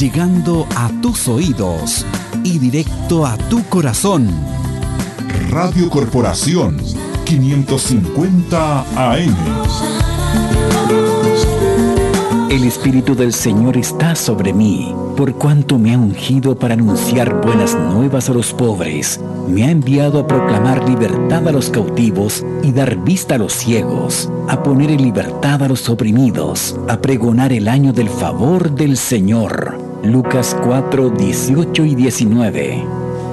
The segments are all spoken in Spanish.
llegando a tus oídos y directo a tu corazón. Radio Corporación 550 AM. El Espíritu del Señor está sobre mí, por cuanto me ha ungido para anunciar buenas nuevas a los pobres. Me ha enviado a proclamar libertad a los cautivos y dar vista a los ciegos, a poner en libertad a los oprimidos, a pregonar el año del favor del Señor. Lucas 4, 18 y 19.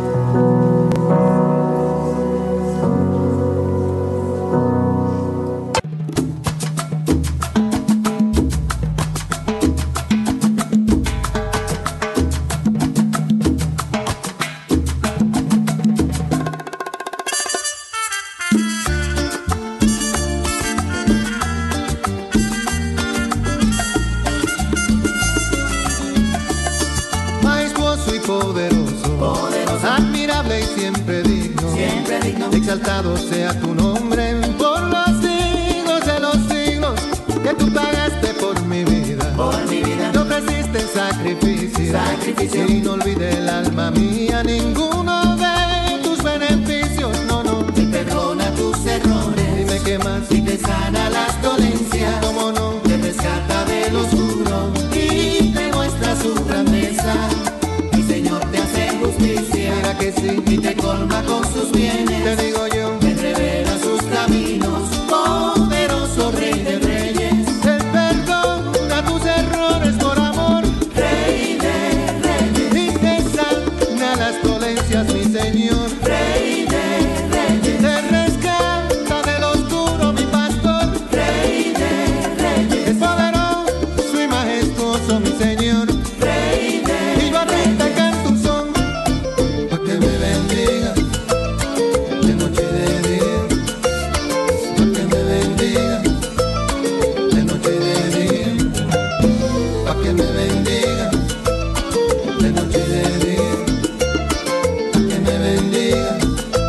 Exaltado sea tu nombre por los siglos de los siglos, que tú pagaste por mi vida. Te ofreciste en sacrificio, y no olvide el alma mía ninguno de tus beneficios. No, te perdona tus errores. Dime qué más. Y te sana las dolencias. Cómo no. Te rescata del oscuro y te muestra su grandeza. El Señor te hace justicia. Mira que sí. Y te colma con sus bienes. Te digo yo. Te revela sus caminos. Poderoso Rey de Reyes. Él perdona tus errores por amor. Rey de Reyes. Y te sana las dolencias, mi Señor. Rey de Reyes. Te rescata del oscuro, mi pastor. Rey de Reyes. Es poderoso y majestuoso, mi Señor. Rey de Reyes. Y yo a ti te canto un son, pa' que me bendiga de noche y de día, pa' que me bendiga de noche y de día, pa' que me bendiga de noche y de día, pa' que me bendiga.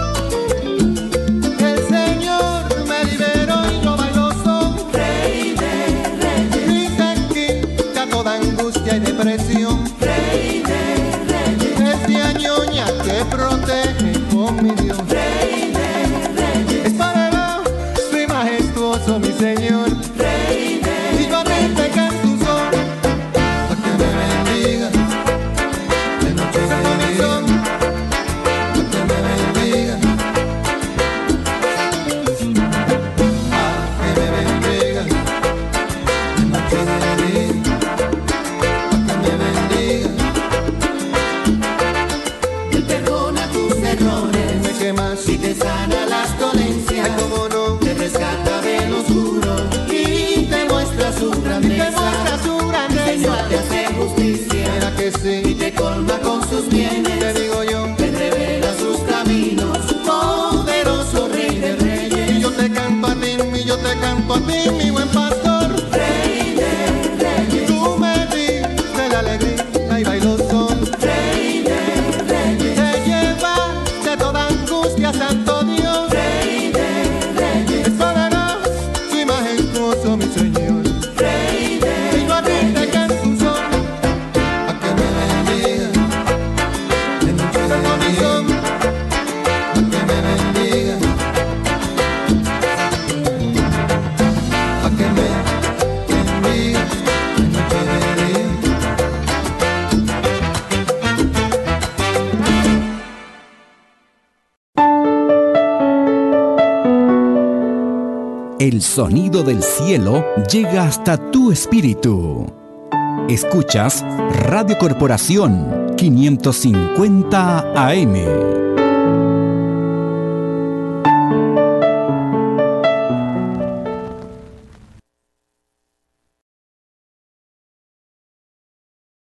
El Señor me liberó y yo bailo son. Rey de Reyes. Y te quita toda angustia y depresión. Rey de Reyes. Es mi añoña que protege con mi Dios. Rey de Reyes. Es poderoso y majestuoso, mi Señor. Rey de Reyes. Y yo a ti te canto un son, pa' que me bendiga de noche y de día, pa' que me bendiga, pa' que me bendiga de noche y de día, pa' que me bendiga. Él perdona tus errores. Dime qué más. Y te sana las dolencias. Ay, cómo no. Te rescata del oscuro y te muestra su grandeza. El Señor te hace justicia. Mira que sí. Y te colma con sus bienes. Te digo yo. Te revela sus caminos. Poderoso Rey de Reyes. Y yo te canto a ti, mi buen pastor. Rey de Reyes. Tú me diste la alegría y bailo son. Rey de Reyes. Te llevas de toda angustia, Santo Dios. Rey de Reyes. Es poderoso y majestuoso, mi Señor. Rey de Reyes. Y yo a ti te canto un son, pa' que me bendiga de noche y de día, pa' que me bendiga, pa' que me bendiga de noche y de día. El sonido del cielo llega hasta tu espíritu. Escuchas Radio Corporación 550 AM.